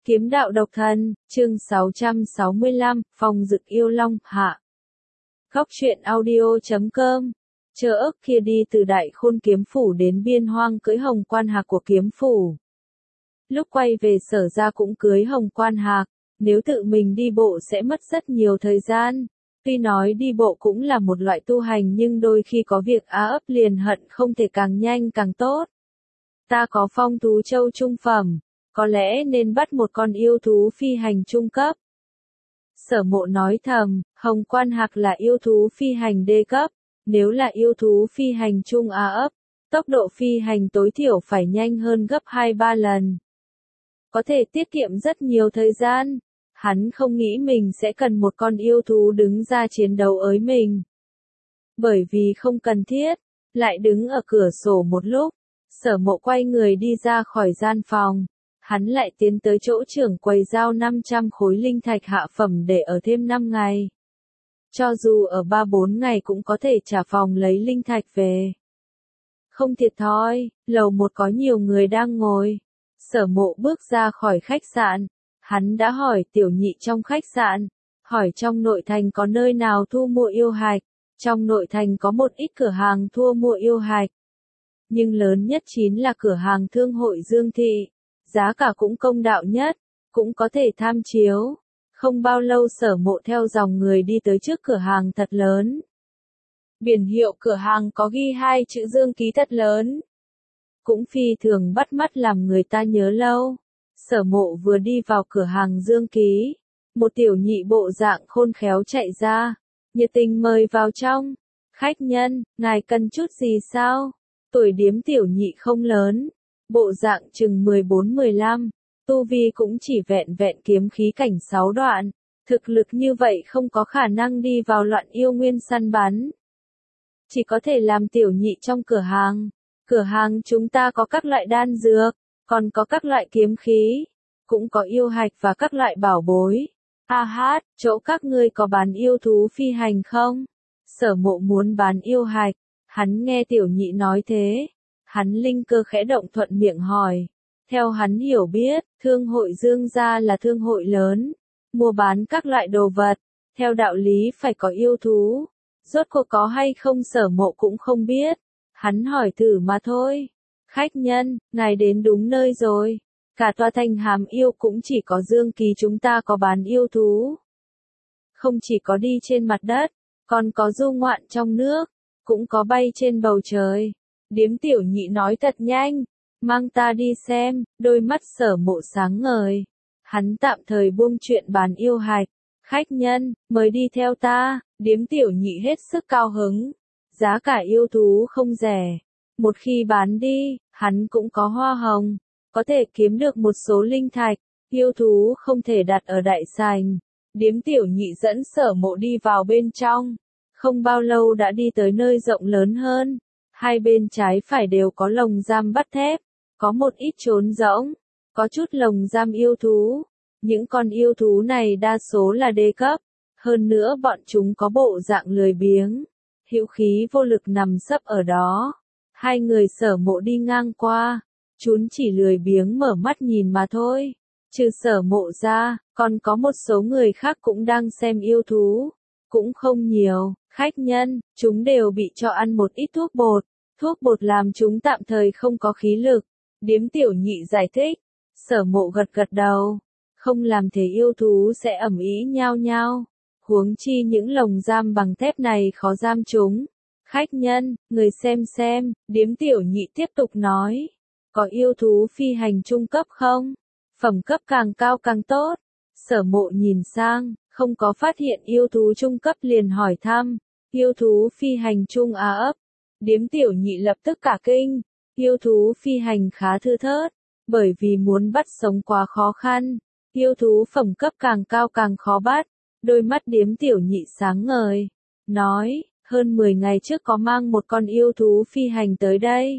Kiếm đạo độc thân, chương 665, Phong Dực Yêu Long, hạ. Góc truyện audio.com. Chờ ức kia đi từ Đại Khôn kiếm phủ đến Biên Hoang cưỡi Hồng Quan Hạc của kiếm phủ. Lúc quay về Sở ra cũng cưới Hồng Quan Hạc, nếu tự mình đi bộ sẽ mất rất nhiều thời gian. Tuy nói đi bộ cũng là một loại tu hành nhưng đôi khi có việc á ấp liền hận không thể càng nhanh càng tốt. Ta có phong thú châu trung phẩm, có lẽ nên bắt một con yêu thú phi hành trung cấp. Sở Mộ nói thầm, Hồng Quan Hạc là yêu thú phi hành đê cấp, nếu là yêu thú phi hành trung á ấp, tốc độ phi hành tối thiểu phải nhanh hơn gấp 2-3 lần. Có thể tiết kiệm rất nhiều thời gian. Hắn không nghĩ mình sẽ cần một con yêu thú đứng ra chiến đấu với mình. Bởi vì không cần thiết, lại đứng ở cửa sổ một lúc, Sở Mộ quay người đi ra khỏi gian phòng. Hắn lại tiến tới chỗ trưởng quầy giao 500 khối linh thạch hạ phẩm để ở thêm 5 ngày. Cho dù ở 3-4 ngày cũng có thể trả phòng lấy linh thạch về. Không thiệt thòi, lầu 1 có nhiều người đang ngồi. Sở Mộ bước ra khỏi khách sạn. Hắn đã hỏi tiểu nhị trong khách sạn, hỏi trong nội thành có nơi nào thu mua yêu hạch. Trong nội thành có một ít cửa hàng thu mua yêu hạch. Nhưng lớn nhất chính là cửa hàng thương hội Dương Thị. Giá cả cũng công đạo nhất, cũng có thể tham chiếu. Không bao lâu Sở Mộ theo dòng người đi tới trước cửa hàng thật lớn. Biển hiệu cửa hàng có ghi 2 chữ Dương ký thật lớn. Cũng phi thường bắt mắt làm người ta nhớ lâu. Sở Mộ vừa đi vào cửa hàng Dương ký. Một tiểu nhị bộ dạng khôn khéo chạy ra. Nhiệt tình mời vào trong. Khách nhân, ngài cần chút gì sao? Tuổi điếm tiểu nhị không lớn. Bộ dạng chừng 14-15, tu vi cũng chỉ vẹn vẹn kiếm khí cảnh 6 đoạn, thực lực như vậy không có khả năng đi vào loạn yêu nguyên săn bắn. Chỉ có thể làm tiểu nhị trong cửa hàng chúng ta có các loại đan dược, còn có các loại kiếm khí, cũng có yêu hạch và các loại bảo bối. Chỗ các ngươi có bán yêu thú phi hành không? Sở Mộ muốn bán yêu hạch, hắn nghe tiểu nhị nói thế. Hắn linh cơ khẽ động thuận miệng hỏi. Theo hắn hiểu biết, thương hội Dương gia là thương hội lớn, mua bán các loại đồ vật, theo đạo lý phải có yêu thú. Rốt cuộc có hay không Sở Mộ cũng không biết, hắn hỏi thử mà thôi. Khách nhân, ngài đến đúng nơi rồi, cả tòa thành Hàm Yêu cũng chỉ có Dương Kỳ chúng ta có bán yêu thú. Không chỉ có đi trên mặt đất, còn có du ngoạn trong nước, cũng có bay trên bầu trời. Điếm tiểu nhị nói thật nhanh, mang ta đi xem, đôi mắt Sở Mộ sáng ngời. Hắn tạm thời buông chuyện bán yêu hạch. Khách nhân, mời đi theo ta, điếm tiểu nhị hết sức cao hứng. Giá cả yêu thú không rẻ. Một khi bán đi, hắn cũng có hoa hồng, có thể kiếm được một số linh thạch. Yêu thú không thể đặt ở đại sảnh. Điếm tiểu nhị dẫn Sở Mộ đi vào bên trong. Không bao lâu đã đi tới nơi rộng lớn hơn. Hai bên trái phải đều có lồng giam bắt thép, có một ít trốn rỗng, có chút lồng giam yêu thú. Những con yêu thú này đa số là đê cấp, hơn nữa bọn chúng có bộ dạng lười biếng, hữu khí vô lực nằm sấp ở đó. Hai người Sở Mộ đi ngang qua, chúng chỉ lười biếng mở mắt nhìn mà thôi. Trừ Sở Mộ ra, còn có một số người khác cũng đang xem yêu thú, cũng không nhiều. Khách nhân, chúng đều bị cho ăn một ít thuốc bột làm chúng tạm thời không có khí lực. Điếm tiểu nhị giải thích. Sở Mộ gật gật đầu. Không làm thế yêu thú sẽ ầm ĩ nhao nhao. Huống chi những lồng giam bằng thép này khó giam chúng. Khách nhân, người xem, điếm tiểu nhị tiếp tục nói. Có yêu thú phi hành trung cấp không? Phẩm cấp càng cao càng tốt. Sở Mộ nhìn sang, không có phát hiện yêu thú trung cấp liền hỏi thăm. Yêu thú phi hành trung á ấp. Điếm tiểu nhị lập tức cả kinh. Yêu thú phi hành khá thưa thớt, bởi vì muốn bắt sống quá khó khăn. Yêu thú phẩm cấp càng cao càng khó bắt. Đôi mắt điếm tiểu nhị sáng ngời. Nói, hơn 10 ngày trước có mang một con yêu thú phi hành tới đây.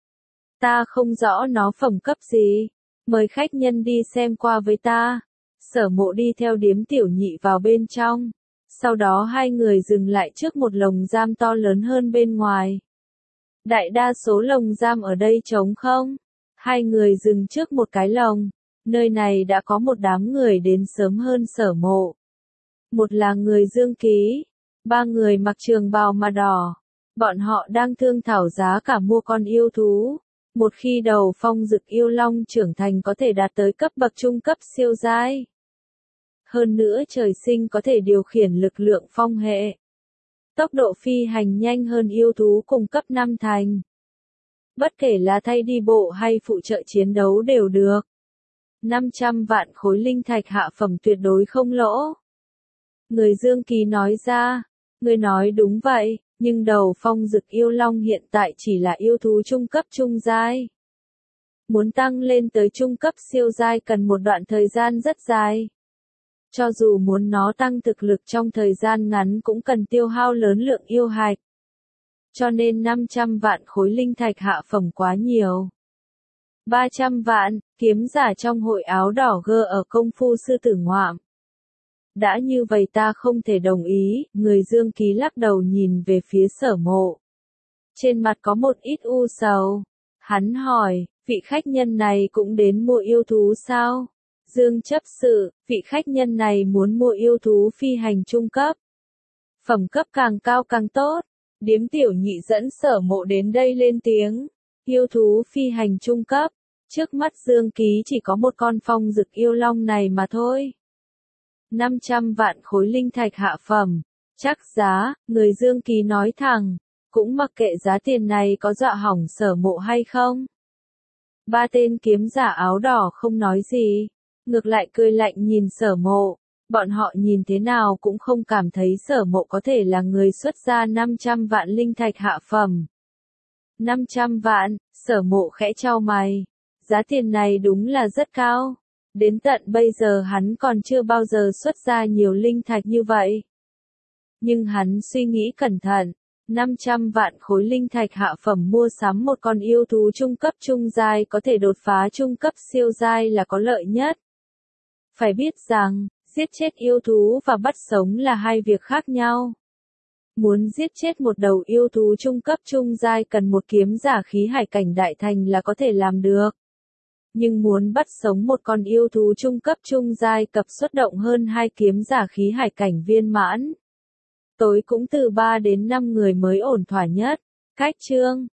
Ta không rõ nó phẩm cấp gì. Mời khách nhân đi xem qua với ta. Sở Mộ đi theo điếm tiểu nhị vào bên trong. Sau đó hai người dừng lại trước một lồng giam to lớn hơn bên ngoài. Đại đa số lồng giam ở đây trống không. Hai người dừng trước một cái lồng. Nơi này đã có một đám người đến sớm hơn Sở Mộ. Một là người Dương Ký, 3 người mặc trường bào màu đỏ. Bọn họ đang thương thảo giá cả mua con yêu thú. Một khi đầu phong dực yêu long trưởng thành có thể đạt tới cấp bậc trung cấp siêu giai. Hơn nữa trời sinh có thể điều khiển lực lượng phong hệ. Tốc độ phi hành nhanh hơn yêu thú cùng cấp 5 thành. Bất kể là thay đi bộ hay phụ trợ chiến đấu đều được. 500 vạn khối linh thạch hạ phẩm tuyệt đối không lỗ. Người Dương Ký nói ra, người nói đúng vậy, nhưng đầu phong dực yêu long hiện tại chỉ là yêu thú trung cấp trung giai. Muốn tăng lên tới trung cấp siêu giai cần một đoạn thời gian rất dài. Cho dù muốn nó tăng thực lực trong thời gian ngắn cũng cần tiêu hao lớn lượng yêu hạch. Cho nên 500 vạn khối linh thạch hạ phẩm quá nhiều. 300 vạn, kiếm giả trong hội áo đỏ gơ ở công phu sư tử ngoạm. Đã như vậy ta không thể đồng ý, người Dương Ký lắc đầu nhìn về phía Sở Mộ. Trên mặt có một ít u sầu. Hắn hỏi, vị khách nhân này cũng đến mua yêu thú sao? Dương chấp sự, vị khách nhân này muốn mua yêu thú phi hành trung cấp. Phẩm cấp càng cao càng tốt. Điếm tiểu nhị dẫn Sở Mộ đến đây lên tiếng. Yêu thú phi hành trung cấp. Trước mắt Dương Ký chỉ có một con phong dực yêu long này mà thôi. 500 vạn khối linh thạch hạ phẩm. Chắc giá, người Dương Ký nói thẳng. Cũng mặc kệ giá tiền này có dọa hỏng Sở Mộ hay không. 3 tên kiếm giả áo đỏ không nói gì. Ngược lại cười lạnh nhìn Sở Mộ. Bọn họ nhìn thế nào cũng không cảm thấy Sở Mộ có thể là người xuất ra 500 vạn linh thạch hạ phẩm. 500 vạn, Sở Mộ khẽ chau mày. Giá tiền này đúng là rất cao. Đến tận bây giờ hắn còn chưa bao giờ xuất ra nhiều linh thạch như vậy. Nhưng hắn suy nghĩ cẩn thận. 500 vạn khối linh thạch hạ phẩm mua sắm một con yêu thú trung cấp trung giai có thể đột phá trung cấp siêu giai là có lợi nhất. Phải biết rằng, giết chết yêu thú và bắt sống là hai việc khác nhau. Muốn giết chết một đầu yêu thú trung cấp trung giai cần một kiếm giả khí hải cảnh đại thành là có thể làm được. Nhưng muốn bắt sống một con yêu thú trung cấp trung giai cập xuất động hơn 2 kiếm giả khí hải cảnh viên mãn. Tối cũng từ 3 đến 5 người mới ổn thỏa nhất. Cách chương